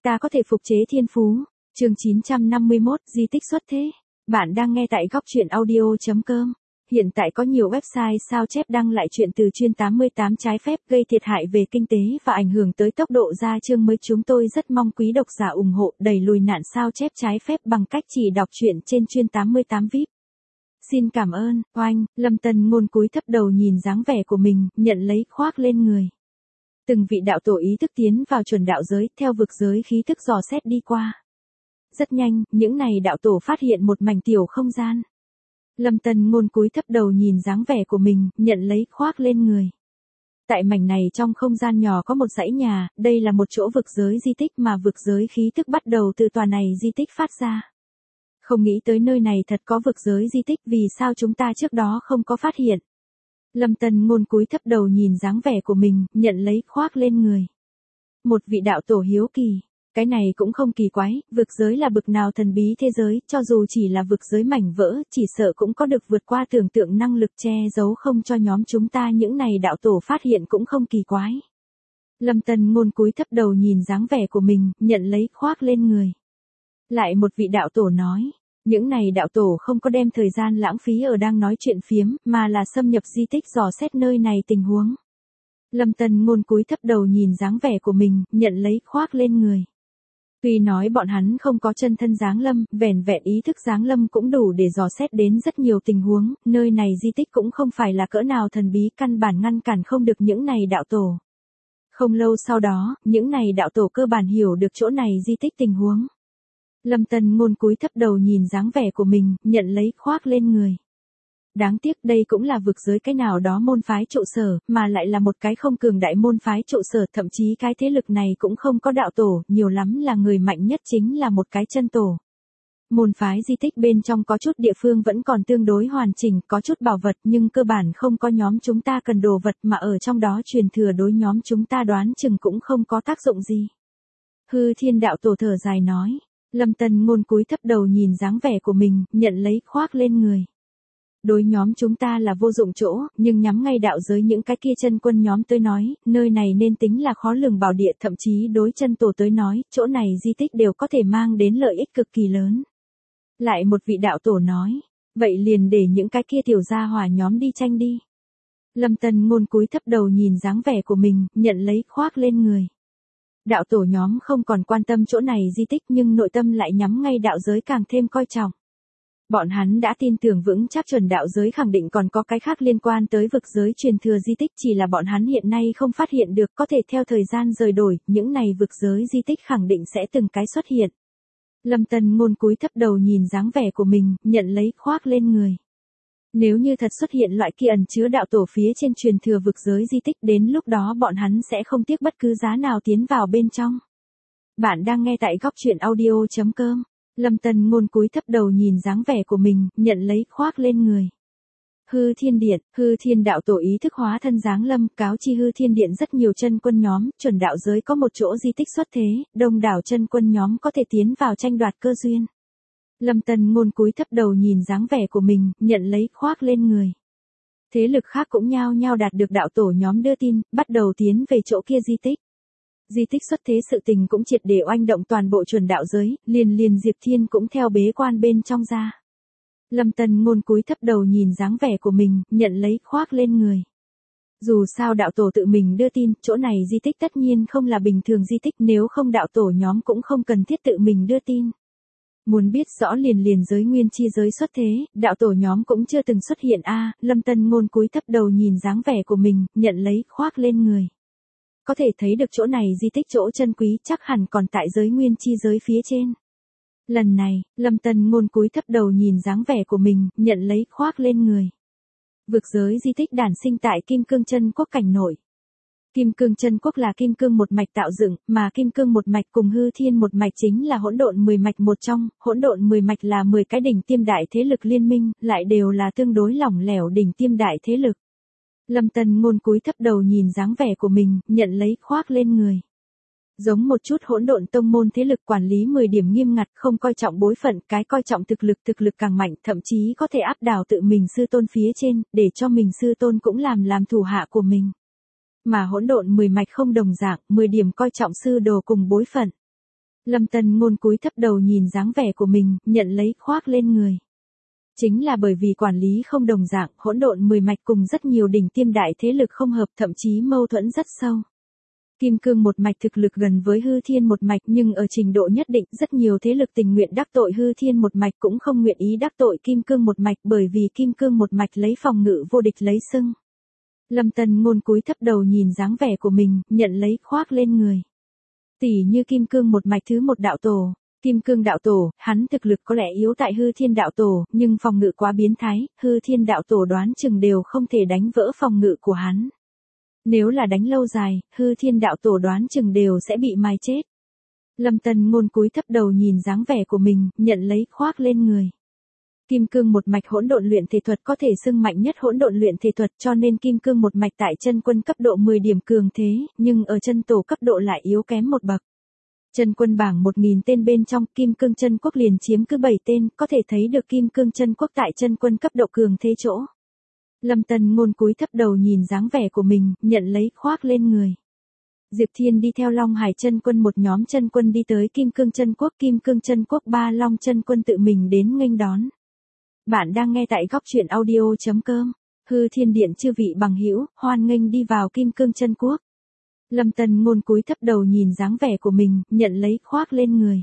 Ta có thể phục chế thiên phú. Chương 951, di tích xuất thế. Bạn đang nghe tại góc truyện audio.com. Hiện tại có nhiều website sao chép đăng lại chuyện từ chuyên 88 trái phép gây thiệt hại về kinh tế và ảnh hưởng tới tốc độ ra chương mới. Chúng tôi rất mong quý độc giả ủng hộ đẩy lùi nạn sao chép trái phép bằng cách chỉ đọc truyện trên chuyên 88 VIP. Xin cảm ơn, oanh. Lâm Tân Ngôn cúi thấp đầu nhìn dáng vẻ của mình, nhận lấy khoác lên người. Từng vị đạo tổ ý thức tiến vào chuẩn đạo giới, theo vực giới khí thức dò xét đi qua. Rất nhanh, những này đạo tổ phát hiện một mảnh tiểu không gian. Lâm Tân Ngôn cúi thấp đầu nhìn dáng vẻ của mình, nhận lấy khoác lên người. Tại mảnh này trong không gian nhỏ có một dãy nhà, đây là một chỗ vực giới di tích mà vực giới khí thức bắt đầu từ tòa này di tích phát ra. Không nghĩ tới nơi này thật có vực giới di tích, vì sao chúng ta trước đó không có phát hiện. Lâm Tân Ngôn cúi thấp đầu nhìn dáng vẻ của mình, nhận lấy khoác lên người. Một vị đạo tổ hiếu kỳ. Cái này cũng không kỳ quái, vực giới là bực nào thần bí thế giới, cho dù chỉ là vực giới mảnh vỡ, chỉ sợ cũng có được vượt qua tưởng tượng năng lực che giấu không cho nhóm chúng ta những này đạo tổ phát hiện cũng không kỳ quái. Lâm Tân Ngôn cúi thấp đầu nhìn dáng vẻ của mình, nhận lấy khoác lên người. Lại một vị đạo tổ nói, những này đạo tổ không có đem thời gian lãng phí ở đang nói chuyện phiếm, mà là xâm nhập di tích dò xét nơi này tình huống. Lâm Tân Ngôn cúi thấp đầu nhìn dáng vẻ của mình, nhận lấy khoác lên người. Tuy nói bọn hắn không có chân thân giáng lâm, vẻn vẹn ý thức giáng lâm cũng đủ để dò xét đến rất nhiều tình huống, nơi này di tích cũng không phải là cỡ nào thần bí, căn bản ngăn cản không được những này đạo tổ. Không lâu sau đó, những này đạo tổ cơ bản hiểu được chỗ này di tích tình huống. Lâm Tân Ngôn cúi thấp đầu nhìn dáng vẻ của mình, nhận lấy khoác lên người. Đáng tiếc đây cũng là vực giới cái nào đó môn phái trụ sở, mà lại là một cái không cường đại môn phái trụ sở, thậm chí cái thế lực này cũng không có đạo tổ, nhiều lắm là người mạnh nhất chính là một cái chân tổ. Môn phái di tích bên trong có chút địa phương vẫn còn tương đối hoàn chỉnh, có chút bảo vật nhưng cơ bản không có nhóm chúng ta cần đồ vật, mà ở trong đó truyền thừa đối nhóm chúng ta đoán chừng cũng không có tác dụng gì. Hư Thiên đạo tổ thở dài nói. Lâm Tân Ngôn cúi thấp đầu nhìn dáng vẻ của mình, nhận lấy khoác lên người. Đối nhóm chúng ta là vô dụng chỗ, nhưng nhắm ngay đạo giới những cái kia chân quân nhóm tới nói, nơi này nên tính là khó lường bảo địa, thậm chí đối chân tổ tới nói, chỗ này di tích đều có thể mang đến lợi ích cực kỳ lớn. Lại một vị đạo tổ nói, vậy liền để những cái kia tiểu gia hỏa nhóm đi tranh đi. Lâm Tân Ngôn cúi thấp đầu nhìn dáng vẻ của mình, nhận lấy khoác lên người. Đạo tổ nhóm không còn quan tâm chỗ này di tích, nhưng nội tâm lại nhắm ngay đạo giới càng thêm coi trọng. Bọn hắn đã tin tưởng vững chắc chuẩn đạo giới khẳng định còn có cái khác liên quan tới vực giới truyền thừa di tích, chỉ là bọn hắn hiện nay không phát hiện được, có thể theo thời gian rời đổi, những này vực giới di tích khẳng định sẽ từng cái xuất hiện. Lâm Tân Ngôn cúi thấp đầu nhìn dáng vẻ của mình, nhận lấy khoác lên người. Nếu như thật xuất hiện loại kia ẩn chứa đạo tổ phía trên truyền thừa vực giới di tích, đến lúc đó bọn hắn sẽ không tiếc bất cứ giá nào tiến vào bên trong. Bạn đang nghe tại góc truyện audio.com. Lâm Tân Ngôn cúi thấp đầu nhìn dáng vẻ của mình, nhận lấy khoác lên người. Hư Thiên Điện, Hư Thiên đạo tổ ý thức hóa thân giáng lâm, cáo chi Hư Thiên Điện rất nhiều chân quân nhóm, chuẩn đạo giới có một chỗ di tích xuất thế, đông đảo chân quân nhóm có thể tiến vào tranh đoạt cơ duyên. Lâm Tân Ngôn cúi thấp đầu nhìn dáng vẻ của mình, nhận lấy khoác lên người. Thế lực khác cũng nhao nhao đạt được đạo tổ nhóm đưa tin, bắt đầu tiến về chỗ kia di tích. Di tích xuất thế sự tình cũng triệt để oanh động toàn bộ chuẩn đạo giới, liền Diệp Thiên cũng theo bế quan bên trong ra. Lâm Tân Ngôn cúi thấp đầu nhìn dáng vẻ của mình, nhận lấy khoác lên người. Dù sao đạo tổ tự mình đưa tin, chỗ này di tích tất nhiên không là bình thường di tích, nếu không đạo tổ nhóm cũng không cần thiết tự mình đưa tin. Muốn biết rõ liền giới nguyên chi giới xuất thế, đạo tổ nhóm cũng chưa từng xuất hiện a. Lâm Tân Ngôn cúi thấp đầu nhìn dáng vẻ của mình, nhận lấy khoác lên người. Có thể thấy được chỗ này di tích chỗ chân quý chắc hẳn còn tại giới nguyên chi giới phía trên. Lần này, Lâm Tân Ngôn cúi thấp đầu nhìn dáng vẻ của mình, nhận lấy khoác lên người. Vực giới di tích đản sinh tại Kim Cương Chân Quốc cảnh nội. Kim Cương Chân Quốc là kim cương một mạch tạo dựng, mà kim cương một mạch cùng hư thiên một mạch chính là hỗn độn 10 mạch một trong, hỗn độn 10 mạch là 10 cái đỉnh tiêm đại thế lực liên minh, lại đều là tương đối lỏng lẻo đỉnh tiêm đại thế lực. Lâm Tân Ngôn cúi thấp đầu nhìn dáng vẻ của mình, nhận lấy khoác lên người. Giống một chút hỗn độn tông môn thế lực quản lý 10 điểm nghiêm ngặt, không coi trọng bối phận, cái coi trọng thực lực càng mạnh, thậm chí có thể áp đảo tự mình sư tôn phía trên, để cho mình sư tôn cũng làm thủ hạ của mình. Mà hỗn độn 10 mạch không đồng dạng, 10 điểm coi trọng sư đồ cùng bối phận. Lâm Tân Ngôn cúi thấp đầu nhìn dáng vẻ của mình, nhận lấy khoác lên người. Chính là bởi vì quản lý không đồng dạng, hỗn độn 10 mạch cùng rất nhiều đỉnh tiêm đại thế lực không hợp, thậm chí mâu thuẫn rất sâu. Kim cương một mạch thực lực gần với hư thiên một mạch, nhưng ở trình độ nhất định rất nhiều thế lực tình nguyện đắc tội hư thiên một mạch cũng không nguyện ý đắc tội kim cương một mạch, bởi vì kim cương một mạch lấy phòng ngự vô địch lấy xưng. Lâm Tân Ngôn cúi thấp đầu nhìn dáng vẻ của mình, nhận lấy khoác lên người. Tỷ như kim cương một mạch thứ một đạo tổ. Kim cương đạo tổ, hắn thực lực có lẽ yếu tại hư thiên đạo tổ, nhưng phòng ngự quá biến thái, hư thiên đạo tổ đoán chừng đều không thể đánh vỡ phòng ngự của hắn. Nếu là đánh lâu dài, hư thiên đạo tổ đoán chừng đều sẽ bị mài chết. Lâm Tân Ngôn cúi thấp đầu nhìn dáng vẻ của mình, nhận lấy khoác lên người. Kim cương một mạch hỗn độn luyện thể thuật có thể xưng mạnh nhất hỗn độn luyện thể thuật, cho nên kim cương một mạch tại chân quân cấp độ 10 điểm cường thế, nhưng ở chân tổ cấp độ lại yếu kém một bậc. Chân quân bảng 1000 tên bên trong, kim cương chân quốc liền chiếm cứ 7 tên, có thể thấy được kim cương chân quốc tại chân quân cấp độ cường thế chỗ. Lâm Tân Ngôn cúi thấp đầu nhìn dáng vẻ của mình, nhận lấy khoác lên người. Diệp Thiên đi theo Long Hải chân quân một nhóm chân quân đi tới kim cương chân quốc 3 Long chân quân tự mình đến nghênh đón. Bạn đang nghe tại góc truyện audio.com. Hư Thiên Điện chư vị bằng hữu, hoan nghênh đi vào kim cương chân quốc. Lâm Tân Ngôn cúi thấp đầu nhìn dáng vẻ của mình, nhận lấy khoác lên người.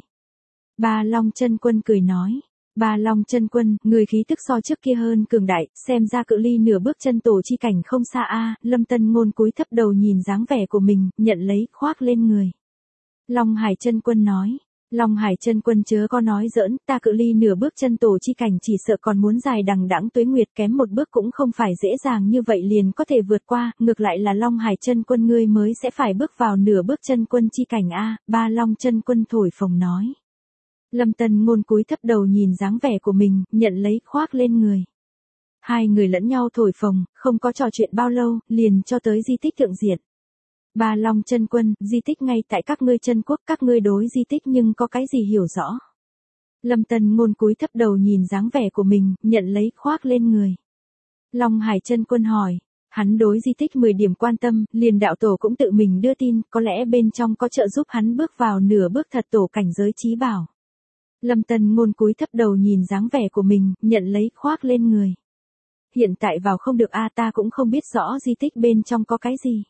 Ba Long chân quân cười nói. Ba Long chân quân, người khí tức so trước kia hơn cường đại, xem ra cự ly nửa bước chân tổ chi cảnh không xa a. Lâm Tân Ngôn cúi thấp đầu nhìn dáng vẻ của mình, nhận lấy khoác lên người. Long Hải chân quân nói. Long Hải chân quân chớ có nói giỡn, ta cự ly nửa bước chân tổ chi cảnh chỉ sợ còn muốn dài đằng đẵng tuế nguyệt, kém một bước cũng không phải dễ dàng như vậy liền có thể vượt qua, ngược lại là Long Hải chân quân ngươi mới sẽ phải bước vào nửa bước chân quân chi cảnh a. Ba Long chân quân thổi phồng nói. Lâm Tân Ngôn cúi thấp đầu nhìn dáng vẻ của mình, nhận lấy khoác lên người. Hai người lẫn nhau thổi phồng, không có trò chuyện bao lâu, liền cho tới di tích thượng diện. Ba Long chân quân, di tích ngay tại các ngươi chân quốc, các ngươi đối di tích nhưng có cái gì hiểu rõ. Lâm Tân Ngôn cúi thấp đầu nhìn dáng vẻ của mình, nhận lấy khoác lên người. Long Hải chân quân hỏi, hắn đối di tích 10 điểm quan tâm, liền đạo tổ cũng tự mình đưa tin, có lẽ bên trong có trợ giúp hắn bước vào nửa bước thật tổ cảnh giới trí bảo. Lâm Tân Ngôn cúi thấp đầu nhìn dáng vẻ của mình, nhận lấy khoác lên người. Hiện tại vào không được a, ta cũng không biết rõ di tích bên trong có cái gì.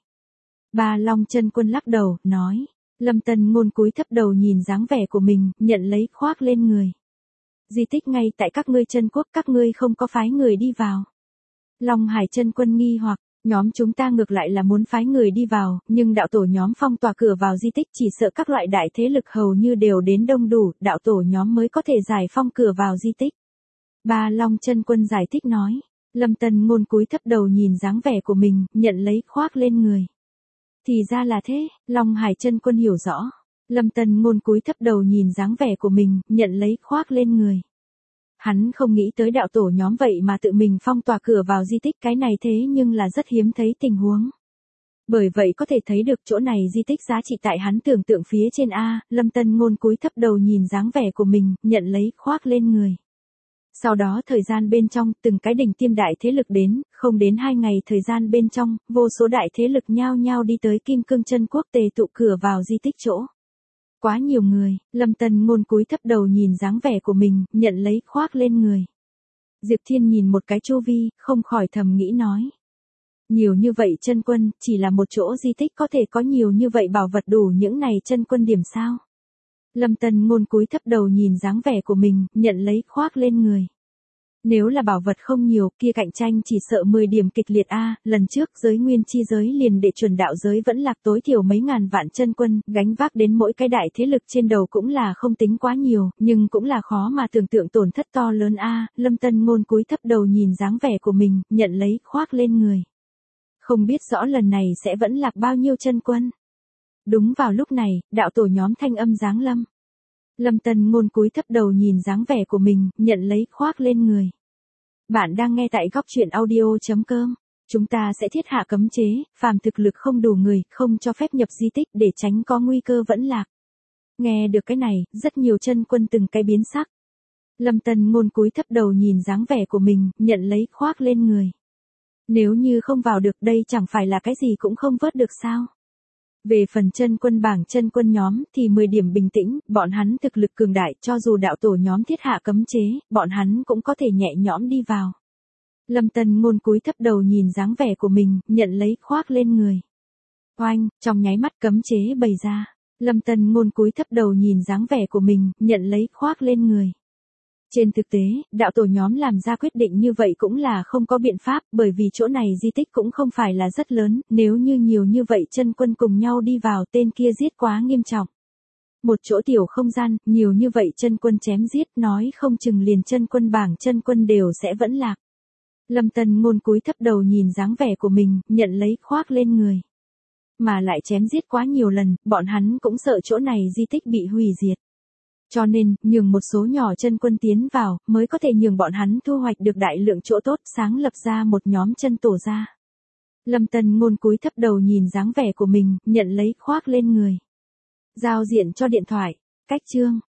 Ba Long chân quân lắc đầu, nói. Lâm Tân Ngôn cúi thấp đầu nhìn dáng vẻ của mình, nhận lấy khoác lên người. Di tích ngay tại các ngươi chân quốc, các ngươi không có phái người đi vào. Long Hải chân quân nghi hoặc, nhóm chúng ta ngược lại là muốn phái người đi vào, nhưng đạo tổ nhóm phong tỏa cửa vào di tích, chỉ sợ các loại đại thế lực hầu như đều đến đông đủ, đạo tổ nhóm mới có thể giải phong cửa vào di tích. Ba Long chân quân giải thích nói. Lâm Tân Ngôn cúi thấp đầu nhìn dáng vẻ của mình, nhận lấy khoác lên người. Thì ra là thế, Long Hải chân quân hiểu rõ. Lâm Tân Ngôn cúi thấp đầu nhìn dáng vẻ của mình, nhận lấy khoác lên người. Hắn không nghĩ tới đạo tổ nhóm vậy mà tự mình phong tỏa cửa vào di tích, cái này thế nhưng là rất hiếm thấy tình huống. Bởi vậy có thể thấy được chỗ này di tích giá trị tại hắn tưởng tượng phía trên a. Lâm Tân Ngôn cúi thấp đầu nhìn dáng vẻ của mình, nhận lấy khoác lên người. Sau đó thời gian bên trong, từng cái đỉnh tiêm đại thế lực đến, không đến 2 ngày thời gian bên trong, vô số đại thế lực nhao nhao đi tới kim cương chân quốc tề tụ cửa vào di tích chỗ. Quá nhiều người, Lâm Tân Ngôn cúi thấp đầu nhìn dáng vẻ của mình, nhận lấy khoác lên người. Diệp Thiên nhìn một cái chu vi, không khỏi thầm nghĩ nói. Nhiều như vậy chân quân, chỉ là một chỗ di tích có thể có nhiều như vậy bảo vật đủ những này chân quân điểm sao? Lâm Tân Ngôn cúi thấp đầu nhìn dáng vẻ của mình, nhận lấy khoác lên người. Nếu là bảo vật không nhiều, kia cạnh tranh chỉ sợ 10 điểm kịch liệt a. Lần trước giới nguyên chi giới liền để chuẩn đạo giới vẫn lạc tối thiểu mấy ngàn vạn chân quân, gánh vác đến mỗi cái đại thế lực trên đầu cũng là không tính quá nhiều, nhưng cũng là khó mà tưởng tượng tổn thất to lớn a. Lâm Tân Ngôn cúi thấp đầu nhìn dáng vẻ của mình, nhận lấy khoác lên người. Không biết rõ lần này sẽ vẫn lạc bao nhiêu chân quân. Đúng vào lúc này, đạo tổ nhóm thanh âm giáng lâm. Lâm Tân Ngôn cúi thấp đầu nhìn dáng vẻ của mình, nhận lấy khoác lên người. Bạn đang nghe tại góc truyện audio.com. Chúng ta sẽ thiết hạ cấm chế, phàm thực lực không đủ người, không cho phép nhập di tích để tránh có nguy cơ vẫn lạc. Nghe được cái này, rất nhiều chân quân từng cái biến sắc. Lâm Tân Ngôn cúi thấp đầu nhìn dáng vẻ của mình, nhận lấy khoác lên người. Nếu như không vào được đây chẳng phải là cái gì cũng không vớt được sao? Về phần chân quân bảng chân quân nhóm thì 10 điểm bình tĩnh, bọn hắn thực lực cường đại, cho dù đạo tổ nhóm thiết hạ cấm chế, bọn hắn cũng có thể nhẹ nhõm đi vào. Lâm Tân Ngôn cúi thấp đầu nhìn dáng vẻ của mình, nhận lấy khoác lên người. Oanh, trong nháy mắt cấm chế bày ra. Lâm Tân Ngôn cúi thấp đầu nhìn dáng vẻ của mình, nhận lấy khoác lên người. Trên thực tế, đạo tổ nhóm làm ra quyết định như vậy cũng là không có biện pháp, bởi vì chỗ này di tích cũng không phải là rất lớn, nếu như nhiều như vậy chân quân cùng nhau đi vào tên kia giết quá nghiêm trọng. Một chỗ tiểu không gian, nhiều như vậy chân quân chém giết, nói không chừng liền chân quân bảng chân quân đều sẽ vẫn lạc. Lâm Tân Ngôn cúi thấp đầu nhìn dáng vẻ của mình, nhận lấy khoác lên người. Mà lại chém giết quá nhiều lần, bọn hắn cũng sợ chỗ này di tích bị hủy diệt. Cho nên, nhường một số nhỏ chân quân tiến vào, mới có thể nhường bọn hắn thu hoạch được đại lượng chỗ tốt, sáng lập ra một nhóm chân tổ ra. Lâm Tân Ngôn cúi thấp đầu nhìn dáng vẻ của mình, nhận lấy khoác lên người. Giao diện cho điện thoại. Cách chương.